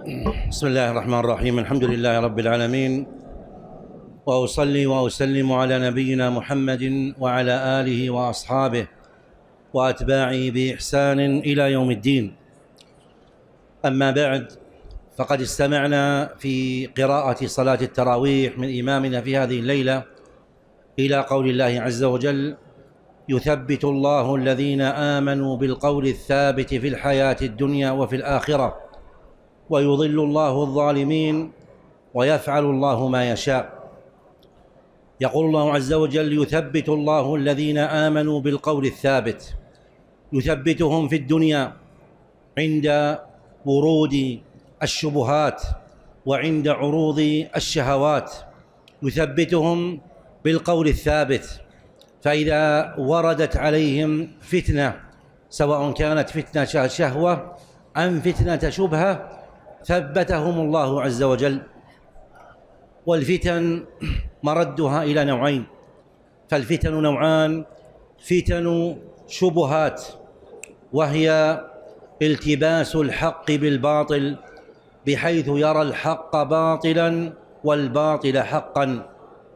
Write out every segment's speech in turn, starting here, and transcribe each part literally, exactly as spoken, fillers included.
بسم الله الرحمن الرحيم. الحمد لله رب العالمين، وأصلي وأسلم على نبينا محمد وعلى آله وأصحابه وأتباعه بإحسان إلى يوم الدين. أما بعد، فقد استمعنا في قراءة صلاة التراويح من إمامنا في هذه الليلة إلى قول الله عز وجل: يثبت الله الذين آمنوا بالقول الثابت في الحياة الدنيا وفي الآخرة، ويضل الله الظالمين، ويفعل الله ما يشاء. يقول الله عز وجل: يثبت الله الذين آمنوا بالقول الثابت، يثبتهم في الدنيا عند ورود الشبهات وعند عروض الشهوات، يثبتهم بالقول الثابت. فإذا وردت عليهم فتنة، سواء كانت فتنة شهوة أم فتنة شبهة، ثبتهم الله عز وجل. والفتن مردها إلى نوعين، فالفتن نوعان: فتن شبهات، وهي التباس الحق بالباطل، بحيث يرى الحق باطلا والباطل حقا.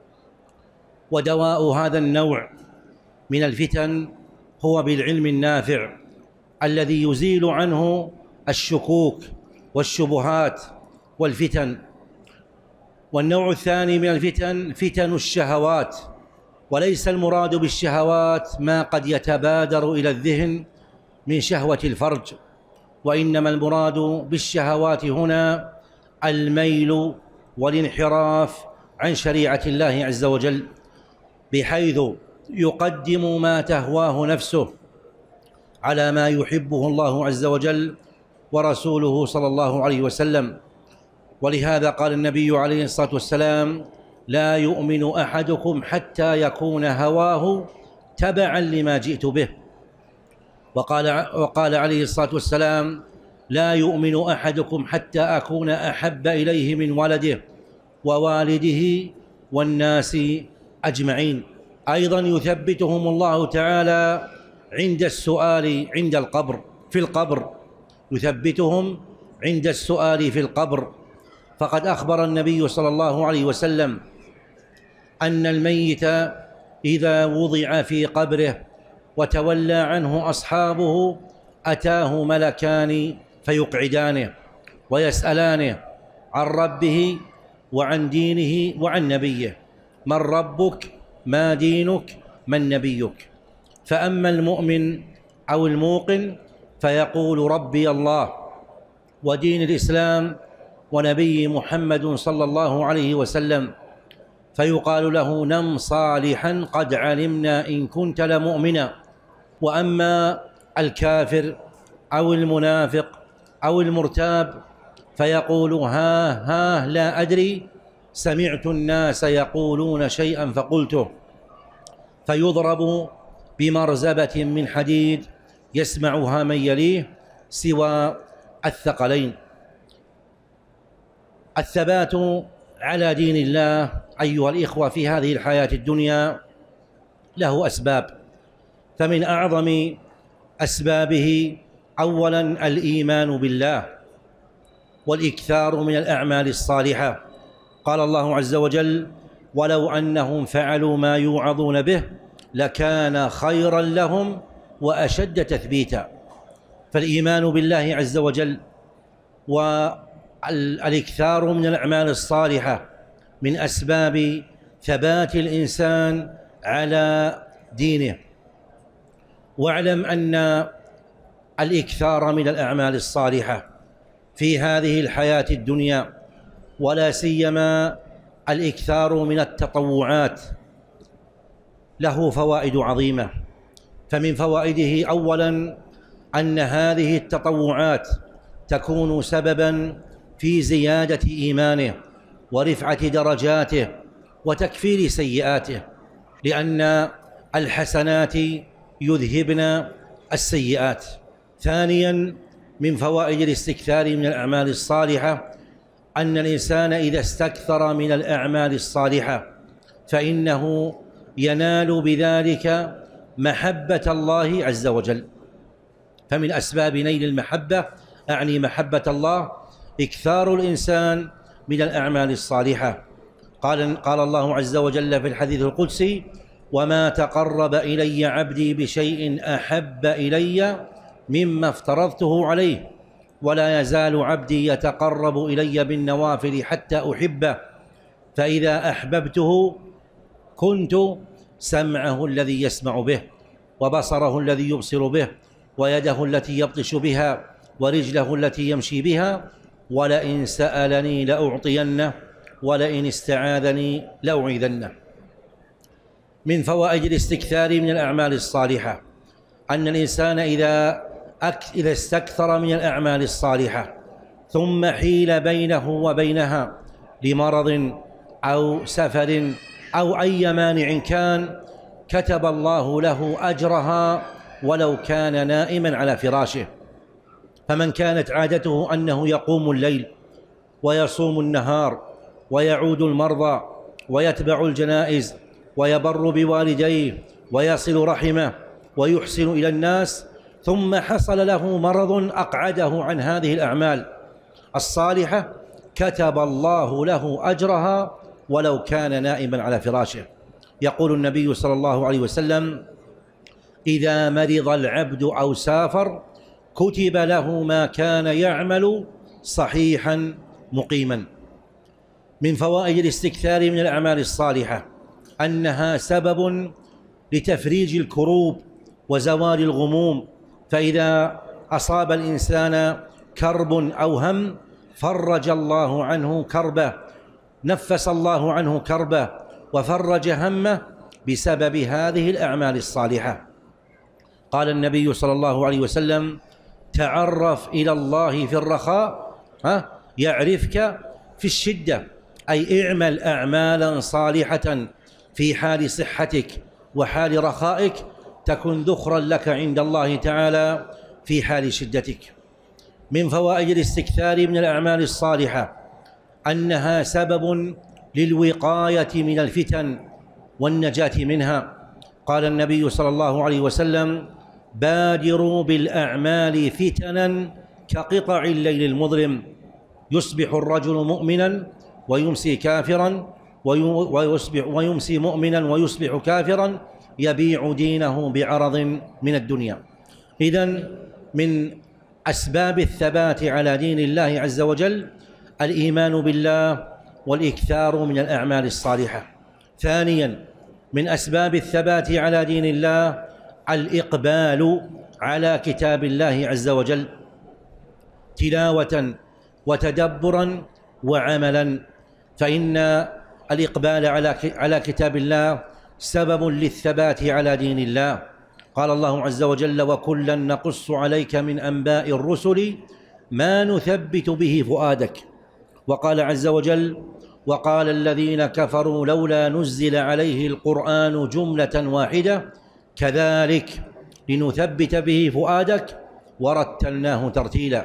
ودواء هذا النوع من الفتن هو بالعلم النافع الذي يزيل عنه الشكوك والشبهات والفتن. والنوع الثاني من الفتن فتن الشهوات، وليس المراد بالشهوات ما قد يتبادر إلى الذهن من شهوة الفرج، وإنما المراد بالشهوات هنا الميل والانحراف عن شريعة الله عز وجل، بحيث يقدم ما تهواه نفسه على ما يحبه الله عز وجل ورسوله صلى الله عليه وسلم. ولهذا قال النبي عليه الصلاة والسلام: لا يؤمن أحدكم حتى يكون هواه تبعا لما جئت به. وقال, وقال عليه الصلاة والسلام: لا يؤمن أحدكم حتى أكون أحب إليه من ولده ووالده والناس أجمعين. أيضا يثبتهم الله تعالى عند السؤال عند القبر في القبر يثبتهم عند السؤال في القبر. فقد أخبر النبي صلى الله عليه وسلم أن الميت إذا وضع في قبره وتولى عنه أصحابه أتاه ملكان فيقعدانه ويسألانه عن ربه وعن دينه وعن نبيه: من ربك؟ ما دينك؟ من نبيك؟ فأما المؤمن أو الموقن فيقول: ربي الله ودين الإسلام ونبي محمد صلى الله عليه وسلم. فيقال له: نم صالحا قد علمنا إن كنت لمؤمنا. وأما الكافر أو المنافق أو المرتاب فيقول: ها ها لا أدري، سمعت الناس يقولون شيئا فقلته. فيضرب بمرزبة من حديد يسمعها من يليه سوى الثقلين. الثبات على دين الله أيها الإخوة في هذه الحياة الدنيا له أسباب، فمن أعظم أسبابه أولا الإيمان بالله والإكثار من الأعمال الصالحة. قال الله عز وجل: ولو أنهم فعلوا ما يوعظون به لكان خيرا لهم وأشد تثبيتا. فالإيمان بالله عز وجل والإكثار من الأعمال الصالحة من أسباب ثبات الإنسان على دينه. واعلم أن الإكثار من الأعمال الصالحة في هذه الحياة الدنيا، ولا سيما الإكثار من التطوعات، له فوائد عظيمة. فمن فوائده أولا أن هذه التطوعات تكون سببا في زيادة إيمانه ورفعة درجاته وتكفير سيئاته، لأن الحسنات يذهبن السيئات. ثانيا من فوائد الاستكثار من الأعمال الصالحة أن الإنسان إذا استكثر من الأعمال الصالحة فإنه ينال بذلك محبة الله عز وجل. فمن أسباب نيل المحبة، أعني محبة الله، إكثار الإنسان من الأعمال الصالحة. قال, قال الله عز وجل في الحديث القدسي: وما تقرب إلي عبدي بشيء أحب إلي مما افترضته عليه، ولا يزال عبدي يتقرب إلي بالنوافل حتى أحبه، فإذا أحببته كنت سمعه الذي يسمع به، وبصره الذي يبصر به، ويده التي يبطش بها، ورجله التي يمشي بها، ولئن سألني لأعطينه، ولئن استعاذني لأعيذنه. من فوائد الاستكثار من الأعمال الصالحة أن الإنسان إذا إذا استكثر من الأعمال الصالحة ثم حيل بينه وبينها لمرض أو سفر أو أي مانع كان، كتب الله له أجرها ولو كان نائما على فراشه. فمن كانت عادته أنه يقوم الليل ويصوم النهار ويعود المرضى ويتبع الجنائز ويبر بوالديه ويصل رحمه ويحسن إلى الناس، ثم حصل له مرض أقعده عن هذه الأعمال الصالحة، كتب الله له أجرها ولو كان نائما على فراشه. يقول النبي صلى الله عليه وسلم: إذا مرض العبد أو سافر كتب له ما كان يعمل صحيحا مقيما. من فوائد الاستكثار من الأعمال الصالحة أنها سبب لتفريج الكروب وزوال الغموم، فإذا أصاب الإنسان كرب أو هم فرج الله عنه كربه، نفس الله عنه كربه وفرج همه بسبب هذه الأعمال الصالحة. قال النبي صلى الله عليه وسلم: تعرف إلى الله في الرخاء ها يعرفك في الشدة، أي اعمل أعمالا صالحة في حال صحتك وحال رخائك تكن ذخرا لك عند الله تعالى في حال شدتك. من فوائد الاستكثار من الأعمال الصالحة أنها سبب للوقاية من الفتن والنجاة منها. قال النبي صلى الله عليه وسلم: بادروا بالأعمال فتنا كقطع الليل المظلم، يصبح الرجل مؤمنا ويمسي كافرا ويصبح ويمسي مؤمنا ويصبح كافرا يبيع دينه بعرض من الدنيا. إذن من أسباب الثبات على دين الله عز وجل الإيمان بالله والإكثار من الأعمال الصالحة. ثانيا من أسباب الثبات على دين الله الإقبال على كتاب الله عز وجل تلاوة وتدبرا وعملا، فإن الإقبال على على كتاب الله سبب للثبات على دين الله. قال الله عز وجل: وكلا نقص عليك من أنباء الرسل ما نثبت به فؤادك. وقال عز وجل: وقال الذين كفروا لولا نزل عليه القرآن جملة واحدة كذلك لنثبت به فؤادك ورتلناه ترتيلا.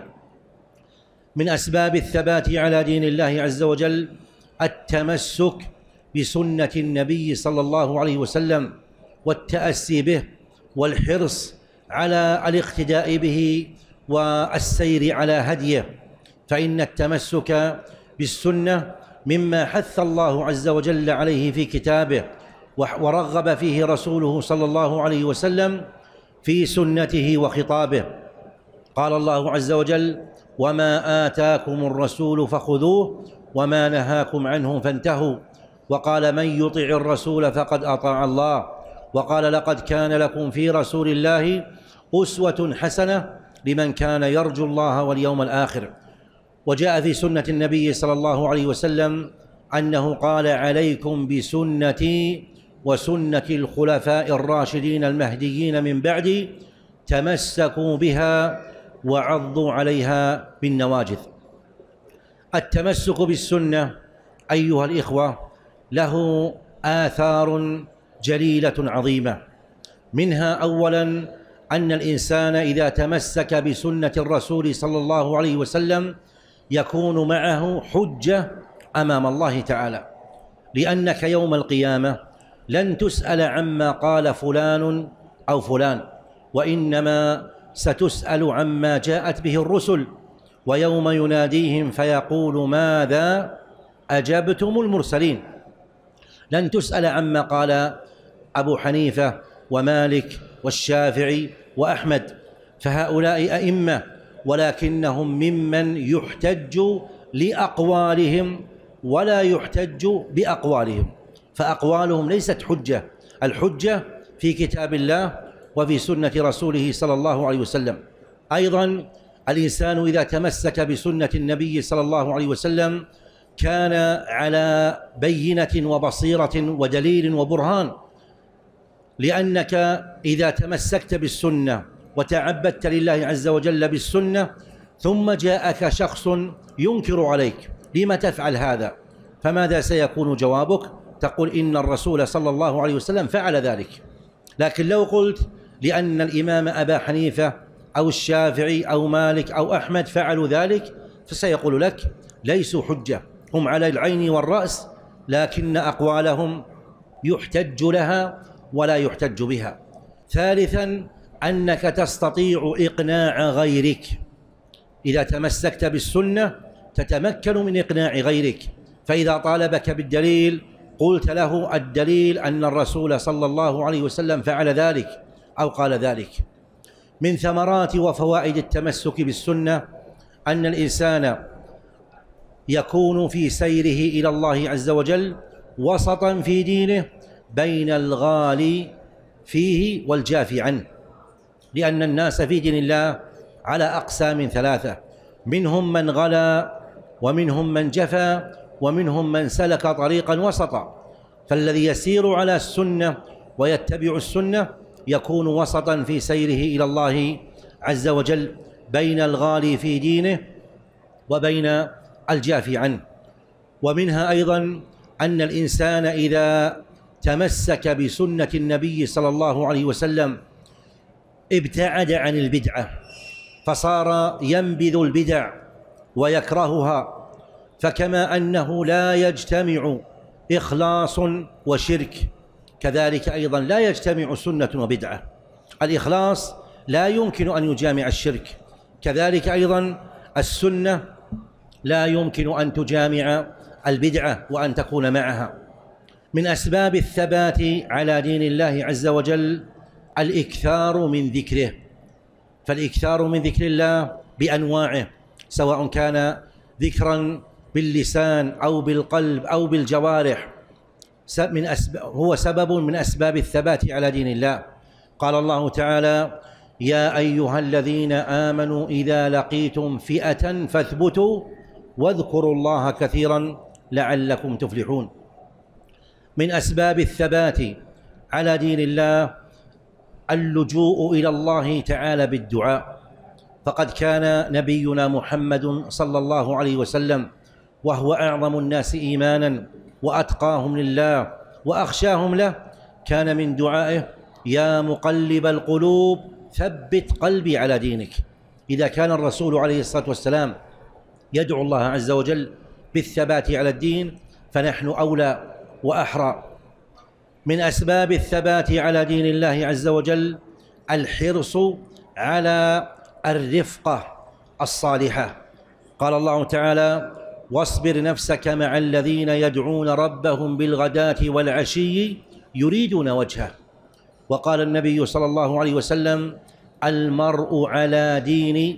من أسباب الثبات على دين الله عز وجل التمسك بسنة النبي صلى الله عليه وسلم والتأسي به والحرص على الاقتداء به والسير على هديه، فإن التمسك بالسنة مما حث الله عز وجل عليه في كتابه ورغب فيه رسوله صلى الله عليه وسلم في سنته وخطابه. قال الله عز وجل: وما آتاكم الرسول فخذوه وما نهاكم عنه فانتهوا. وقال: من يطع الرسول فقد أطاع الله. وقال: لقد كان لكم في رسول الله أسوة حسنة لمن كان يرجو الله واليوم الآخر. وجاء في سنة النبي صلى الله عليه وسلم أنه قال: عليكم بسنتي وسنة الخلفاء الراشدين المهديين من بعدي، تمسكوا بها وعضوا عليها بالنواجذ. التمسك بالسنة أيها الإخوة له آثار جليلة عظيمة، منها أولاً أن الإنسان إذا تمسك بسنة الرسول صلى الله عليه وسلم يكون معه حجة أمام الله تعالى، لأنك يوم القيامة لن تسأل عما قال فلان أو فلان، وإنما ستسأل عما جاءت به الرسل. ويوم يناديهم فيقول ماذا أجبتم المرسلين. لن تسأل عما قال أبو حنيفة ومالك والشافعي وأحمد، فهؤلاء أئمة، ولكنهم ممن يحتج لأقوالهم ولا يحتج بأقوالهم، فأقوالهم ليست حجة، الحجة في كتاب الله وفي سنة رسوله صلى الله عليه وسلم. أيضا الإنسان إذا تمسك بسنة النبي صلى الله عليه وسلم كان على بينة وبصيرة ودليل وبرهان، لأنك إذا تمسكت بالسنة وتعبدت لله عز وجل بالسنة ثم جاءك شخص ينكر عليك لما تفعل هذا، فماذا سيكون جوابك؟ تقول إن الرسول صلى الله عليه وسلم فعل ذلك. لكن لو قلت لأن الإمام أبا حنيفة أو الشافعي أو مالك أو أحمد فعلوا ذلك، فسيقول لك ليسوا حجة، هم على العين والرأس، لكن أقوالهم يحتج لها ولا يحتج بها. ثالثا أنك تستطيع إقناع غيرك، إذا تمسكت بالسنة تتمكن من إقناع غيرك، فإذا طالبك بالدليل قلت له الدليل أن الرسول صلى الله عليه وسلم فعل ذلك أو قال ذلك. من ثمرات وفوائد التمسك بالسنة أن الإنسان يكون في سيره إلى الله عز وجل وسطا في دينه بين الغالي فيه والجافي عنه، لأن الناس في دين الله على أقسام ثلاثة، منهم من غلا ومنهم من جفا ومنهم من سلك طريقا وسطا، فالذي يسير على السنة ويتبع السنة يكون وسطا في سيره إلى الله عز وجل بين الغالي في دينه وبين الجافي عنه. ومنها أيضا أن الإنسان إذا تمسك بسنة النبي صلى الله عليه وسلم ابتعد عن البدعة، فصار ينبذ البدع ويكرهها، فكما أنه لا يجتمع إخلاص وشرك كذلك أيضا لا يجتمع سنة وبدعة. الإخلاص لا يمكن أن يجامع الشرك، كذلك أيضا السنة لا يمكن أن تجامع البدعة وأن تكون معها. من أسباب الثبات على دين الله عز وجل الإكثار من ذكره، فالإكثار من ذكر الله بأنواعه، سواء كان ذكرا باللسان أو بالقلب أو بالجوارح، من أسباب هو سبب من أسباب الثبات على دين الله. قال الله تعالى: يا أيها الذين آمنوا إذا لقيتم فئة فاثبتوا واذكروا الله كثيرا لعلكم تفلحون. من أسباب الثبات على دين الله اللجوء إلى الله تعالى بالدعاء، فقد كان نبينا محمد صلى الله عليه وسلم وهو أعظم الناس إيمانا وأتقاهم لله وأخشاهم له كان من دعائه: يا مقلب القلوب ثبت قلبي على دينك. إذا كان الرسول عليه الصلاة والسلام يدعو الله عز وجل بالثبات على الدين فنحن أولى وأحرى. من أسباب الثبات على دين الله عز وجل الحرص على الرفقة الصالحة. قال الله تعالى: واصبر نفسك مع الذين يدعون ربهم بالغداة والعشي يريدون وجهه. وقال النبي صلى الله عليه وسلم: المرء على دين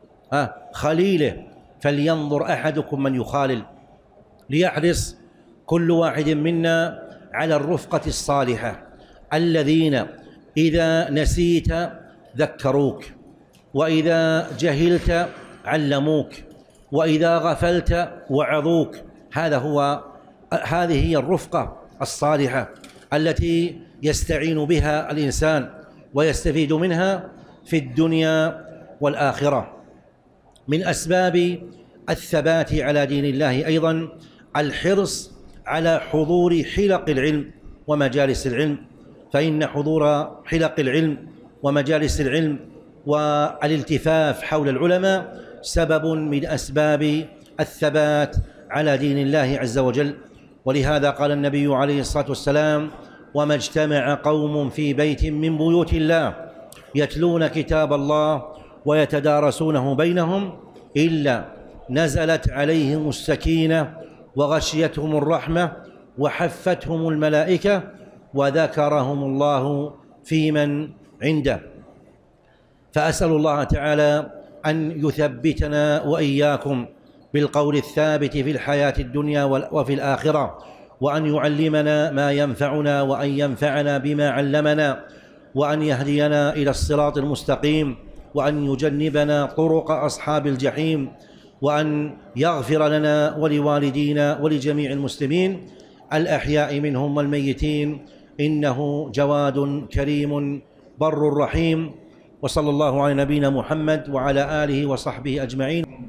خليله فلينظر أحدكم من يخالل. ليحرص كل واحد منا على الرفقة الصالحة الذين إذا نسيت ذكروك، وإذا جهلت علموك، وإذا غفلت وعظوك. هذا هو هذه هي الرفقة الصالحة التي يستعين بها الإنسان ويستفيد منها في الدنيا والآخرة. من أسباب الثبات على دين الله أيضا الحرص على حضور حلق العلم ومجالس العلم، فإن حضور حلق العلم ومجالس العلم والالتفاف حول العلماء سبب من أسباب الثبات على دين الله عز وجل. ولهذا قال النبي عليه الصلاة والسلام: وما اجتمع قوم في بيت من بيوت الله يتلون كتاب الله ويتدارسونه بينهم إلا نزلت عليهم السكينة وغشيتهم الرحمة وحفتهم الملائكة وذكرهم الله في من عنده. فأسأل الله تعالى أن يثبتنا وإياكم بالقول الثابت في الحياة الدنيا وفي الآخرة، وأن يعلمنا ما ينفعنا، وأن ينفعنا بما علمنا، وأن يهدينا إلى الصراط المستقيم، وأن يجنبنا طرق أصحاب الجحيم، وأن يغفر لنا ولوالدينا ولجميع المسلمين الأحياء منهم والميتين، إنه جواد كريم بر رحيم. وصلى الله على نبينا محمد وعلى آله وصحبه أجمعين.